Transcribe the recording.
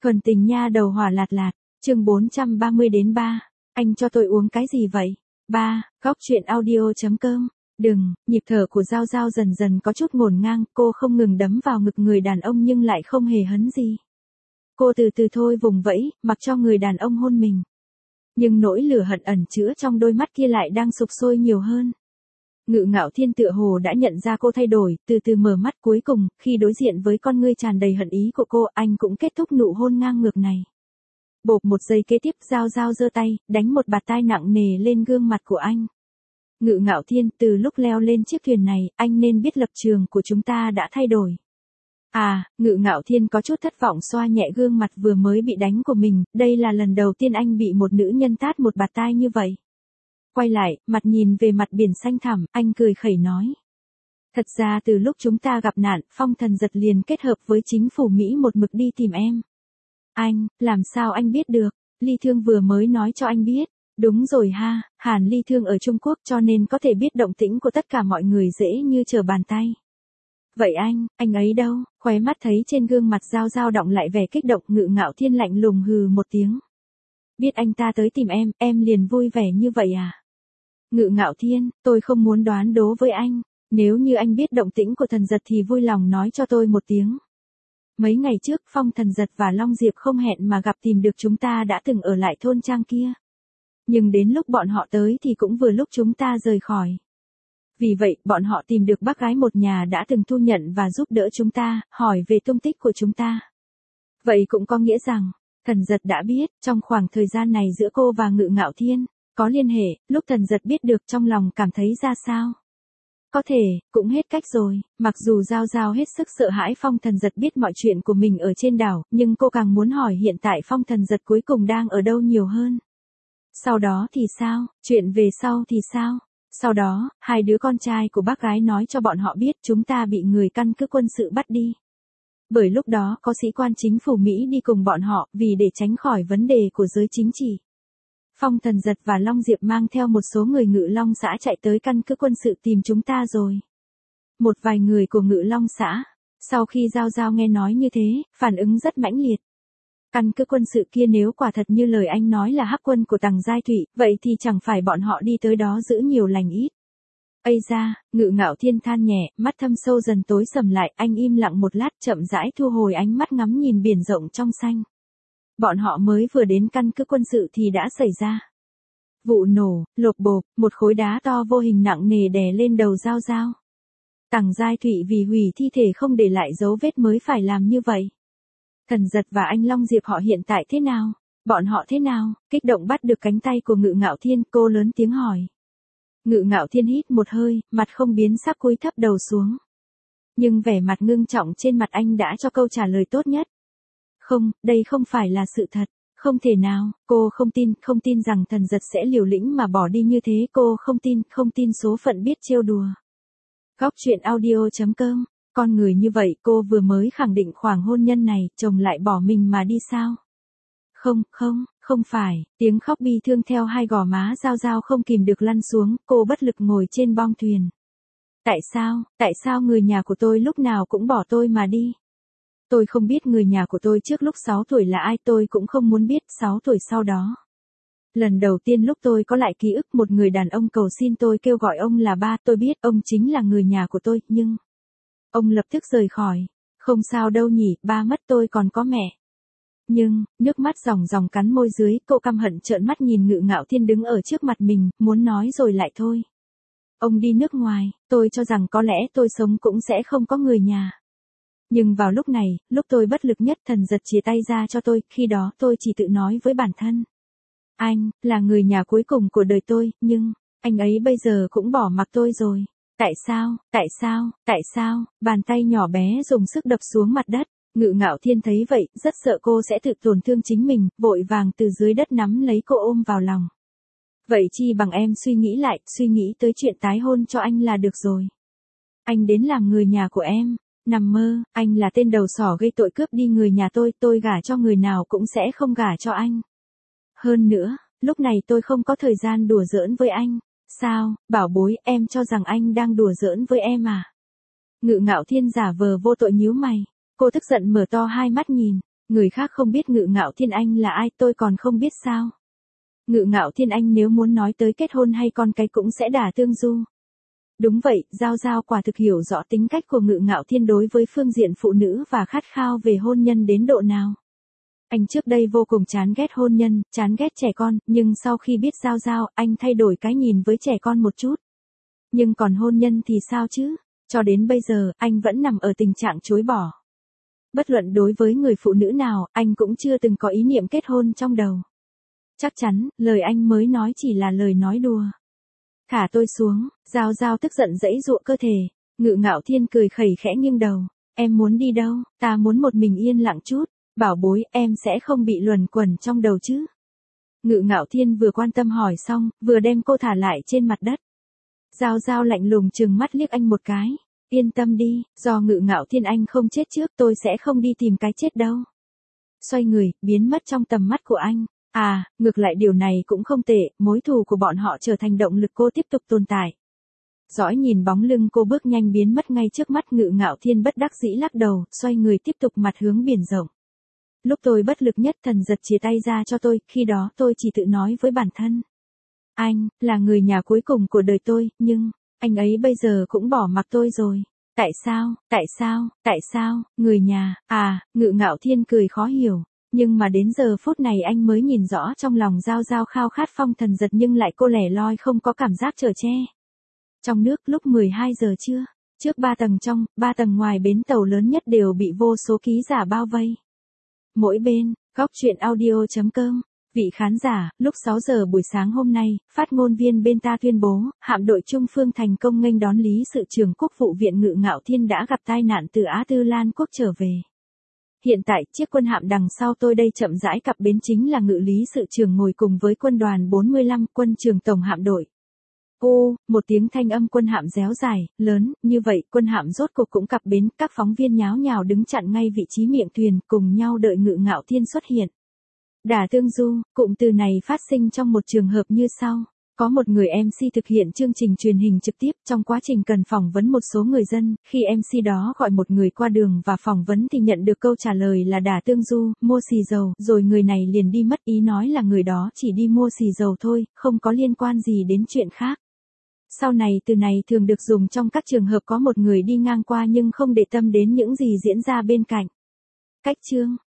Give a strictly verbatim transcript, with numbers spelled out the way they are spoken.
Thuần tình nha đầu hỏa lạt lạt, chương bốn trăm ba mươi đến ba, anh cho tôi uống cái gì vậy? ba, góc truyện audio.com, đừng, nhịp thở của Giao Giao dần dần có chút ngổn ngang, cô không ngừng đấm vào ngực người đàn ông nhưng lại không hề hấn gì. Cô từ từ thôi vùng vẫy, mặc cho người đàn ông hôn mình. Nhưng nỗi lửa hận ẩn chứa trong đôi mắt kia lại đang sục sôi nhiều hơn. Ngự Ngạo Thiên tựa hồ đã nhận ra cô thay đổi, từ từ mở mắt cuối cùng, khi đối diện với con ngươi tràn đầy hận ý của cô, anh cũng kết thúc nụ hôn ngang ngược này. Bộp một giây kế tiếp, Giao Giao giơ tay, đánh một bạt tai nặng nề lên gương mặt của anh. Ngự Ngạo Thiên, từ lúc leo lên chiếc thuyền này, anh nên biết lập trường của chúng ta đã thay đổi. À, Ngự Ngạo Thiên có chút thất vọng xoa nhẹ gương mặt vừa mới bị đánh của mình, đây là lần đầu tiên anh bị một nữ nhân tát một bạt tai như vậy. Quay lại, mặt nhìn về mặt biển xanh thẳm, anh cười khẩy nói. Thật ra từ lúc chúng ta gặp nạn, Phong Thần Giật liền kết hợp với chính phủ Mỹ một mực đi tìm em. Anh, làm sao anh biết được? Ly Thương vừa mới nói cho anh biết. Đúng rồi ha, Hàn Ly Thương ở Trung Quốc cho nên có thể biết động tĩnh của tất cả mọi người dễ như trở bàn tay. Vậy anh, anh ấy đâu? Khóe mắt thấy trên gương mặt Giao Giao động lại vẻ kích động. Ngự Ngạo Thiên lạnh lùng hừ một tiếng. Biết anh ta tới tìm em, em liền vui vẻ như vậy à? Ngự Ngạo Thiên, tôi không muốn đoán đố với anh, nếu như anh biết động tĩnh của Thần Giật thì vui lòng nói cho tôi một tiếng. Mấy ngày trước, Phong Thần Giật và Long Diệp không hẹn mà gặp tìm được chúng ta đã từng ở lại thôn trang kia. Nhưng đến lúc bọn họ tới thì cũng vừa lúc chúng ta rời khỏi. Vì vậy, bọn họ tìm được bác gái một nhà đã từng thu nhận và giúp đỡ chúng ta, hỏi về tung tích của chúng ta. Vậy cũng có nghĩa rằng, Thần Giật đã biết, trong khoảng thời gian này giữa cô và Ngự Ngạo Thiên, có liên hệ, lúc Thần Giật biết được trong lòng cảm thấy ra sao? Có thể, cũng hết cách rồi, mặc dù Giao Giao hết sức sợ hãi Phong Thần Giật biết mọi chuyện của mình ở trên đảo, nhưng cô càng muốn hỏi hiện tại Phong Thần Giật cuối cùng đang ở đâu nhiều hơn. Sau đó thì sao, chuyện về sau thì sao? Sau đó, hai đứa con trai của bác gái nói cho bọn họ biết chúng ta bị người căn cứ quân sự bắt đi. Bởi lúc đó có sĩ quan chính phủ Mỹ đi cùng bọn họ vì để tránh khỏi vấn đề của giới chính trị. Phong Thần Giật và Long Diệp mang theo một số người Ngự Long xã chạy tới căn cứ quân sự tìm chúng ta rồi. Một vài người của Ngự Long xã, sau khi Giao Giao nghe nói như thế, phản ứng rất mãnh liệt. Căn cứ quân sự kia nếu quả thật như lời anh nói là hắc quân của Tằng Giai Thụy, vậy thì chẳng phải bọn họ đi tới đó giữ nhiều lành ít. Ây da, Ngự Ngạo Thiên than nhẹ, mắt thâm sâu dần tối sầm lại, anh im lặng một lát chậm rãi thu hồi ánh mắt ngắm nhìn biển rộng trong xanh. Bọn họ mới vừa đến căn cứ quân sự thì đã xảy ra. Vụ nổ, lộp bộp, một khối đá to vô hình nặng nề đè lên đầu Giao Giao. Tằng Giai Thụy vì hủy thi thể không để lại dấu vết mới phải làm như vậy. Thần Giật và anh Long Diệp họ hiện tại thế nào? Bọn họ thế nào? Kích động bắt được cánh tay của Ngự Ngạo Thiên, cô lớn tiếng hỏi. Ngự Ngạo Thiên hít một hơi, mặt không biến sắc cúi thấp đầu xuống. Nhưng vẻ mặt ngưng trọng trên mặt anh đã cho câu trả lời tốt nhất. Không, đây không phải là sự thật. Không thể nào, cô không tin, không tin rằng Thần Giật sẽ liều lĩnh mà bỏ đi như thế. Cô không tin, không tin số phận biết trêu đùa. Góc truyện audio.com, con người như vậy cô vừa mới khẳng định khoảng hôn nhân này, chồng lại bỏ mình mà đi sao? Không, không, không phải, tiếng khóc bi thương theo hai gò má Giao Giao không kìm được lăn xuống, cô bất lực ngồi trên bong thuyền. Tại sao, tại sao người nhà của tôi lúc nào cũng bỏ tôi mà đi? Tôi không biết người nhà của tôi trước lúc sáu tuổi là ai, tôi cũng không muốn biết sáu tuổi sau đó. Lần đầu tiên lúc tôi có lại ký ức một người đàn ông cầu xin tôi kêu gọi ông là ba, tôi biết ông chính là người nhà của tôi, nhưng... Ông lập tức rời khỏi. Không sao đâu nhỉ, ba mất tôi còn có mẹ. Nhưng, nước mắt ròng ròng cắn môi dưới, cô căm hận trợn mắt nhìn Ngự Ngạo Thiên đứng ở trước mặt mình, muốn nói rồi lại thôi. Ông đi nước ngoài, tôi cho rằng có lẽ tôi sống cũng sẽ không có người nhà. Nhưng vào lúc này, lúc tôi bất lực nhất Thần Giật chia tay ra cho tôi, khi đó tôi chỉ tự nói với bản thân. Anh, là người nhà cuối cùng của đời tôi, nhưng, anh ấy bây giờ cũng bỏ mặc tôi rồi. Tại sao, tại sao, tại sao, bàn tay nhỏ bé dùng sức đập xuống mặt đất. Ngự Ngạo Thiên thấy vậy, rất sợ cô sẽ tự tổn thương chính mình, vội vàng từ dưới đất nắm lấy cô ôm vào lòng. Vậy chi bằng em suy nghĩ lại, suy nghĩ tới chuyện tái hôn cho anh là được rồi. Anh đến làm người nhà của em. Nằm mơ, anh là tên đầu sỏ gây tội cướp đi người nhà tôi, tôi gả cho người nào cũng sẽ không gả cho anh. Hơn nữa, lúc này tôi không có thời gian đùa giỡn với anh. Sao, bảo bối, em cho rằng anh đang đùa giỡn với em à? Ngự Ngạo Thiên giả vờ vô tội nhíu mày. Cô tức giận mở to hai mắt nhìn. Người khác không biết Ngự Ngạo Thiên Anh là ai, tôi còn không biết sao. Ngự Ngạo Thiên Anh nếu muốn nói tới kết hôn hay con cái cũng sẽ đả Tương Du. Đúng vậy, Giao Giao quả thực hiểu rõ tính cách của Ngự Ngạo Thiên đối với phương diện phụ nữ và khát khao về hôn nhân đến độ nào. Anh trước đây vô cùng chán ghét hôn nhân, chán ghét trẻ con, nhưng sau khi biết Giao Giao, anh thay đổi cái nhìn với trẻ con một chút. Nhưng còn hôn nhân thì sao chứ? Cho đến bây giờ, anh vẫn nằm ở tình trạng chối bỏ. Bất luận đối với người phụ nữ nào, anh cũng chưa từng có ý niệm kết hôn trong đầu. Chắc chắn, lời anh mới nói chỉ là lời nói đùa. Thả tôi xuống, Giao Giao tức giận giãy giụa cơ thể. Ngự Ngạo Thiên cười khẩy khẽ nghiêng đầu. Em muốn đi đâu? Ta muốn một mình yên lặng chút. Bảo bối, em sẽ không bị luẩn quẩn trong đầu chứ? Ngự Ngạo Thiên vừa quan tâm hỏi xong, vừa đem cô thả lại trên mặt đất. Giao Giao lạnh lùng trừng mắt liếc anh một cái. Yên tâm đi, do Ngự Ngạo Thiên Anh không chết trước tôi sẽ không đi tìm cái chết đâu. Xoay người, biến mất trong tầm mắt của anh. À, ngược lại điều này cũng không tệ, mối thù của bọn họ trở thành động lực cô tiếp tục tồn tại. Dõi nhìn bóng lưng cô bước nhanh biến mất ngay trước mắt, Ngự Ngạo Thiên bất đắc dĩ lắc đầu, xoay người tiếp tục mặt hướng biển rộng. Lúc tôi bất lực nhất thần giật chia tay ra cho tôi, khi đó tôi chỉ tự nói với bản thân. Anh, là người nhà cuối cùng của đời tôi, nhưng, anh ấy bây giờ cũng bỏ mặc tôi rồi. Tại sao, tại sao, tại sao, người nhà, à, Ngự Ngạo Thiên cười khó hiểu. Nhưng mà đến giờ phút này anh mới nhìn rõ trong lòng Giao Giao khao khát phong thần giật nhưng lại cô lẻ loi không có cảm giác chở che. Trong nước lúc mười hai giờ trưa, trước ba tầng trong, ba tầng ngoài bến tàu lớn nhất đều bị vô số ký giả bao vây. Mỗi bên, góc truyện audio chấm com. Vị khán giả, lúc sáu giờ buổi sáng hôm nay, phát ngôn viên bên ta tuyên bố, hạm đội Trung Phương thành công nghênh đón Lý Sự trưởng Quốc vụ viện Ngự Ngạo Thiên đã gặp tai nạn từ Á Tư Lan Quốc trở về. Hiện tại, chiếc quân hạm đằng sau tôi đây chậm rãi cập bến chính là Ngự Lý Sự trưởng ngồi cùng với quân đoàn bốn mươi lăm, quân trưởng tổng hạm đội. Ô, một tiếng thanh âm quân hạm réo dài, lớn, như vậy, quân hạm rốt cuộc cũng cập bến, các phóng viên nháo nhào đứng chặn ngay vị trí miệng thuyền, cùng nhau đợi Ngự Ngạo Thiên xuất hiện. Đả Tương Du, cụm từ này phát sinh trong một trường hợp như sau. Có một người em xê thực hiện chương trình truyền hình trực tiếp, trong quá trình cần phỏng vấn một số người dân, khi em xê đó gọi một người qua đường và phỏng vấn thì nhận được câu trả lời là Đả Tương Du, mua xì dầu, rồi người này liền đi mất, ý nói là người đó chỉ đi mua xì dầu thôi, không có liên quan gì đến chuyện khác. Sau này từ này thường được dùng trong các trường hợp có một người đi ngang qua nhưng không để tâm đến những gì diễn ra bên cạnh. Cách chương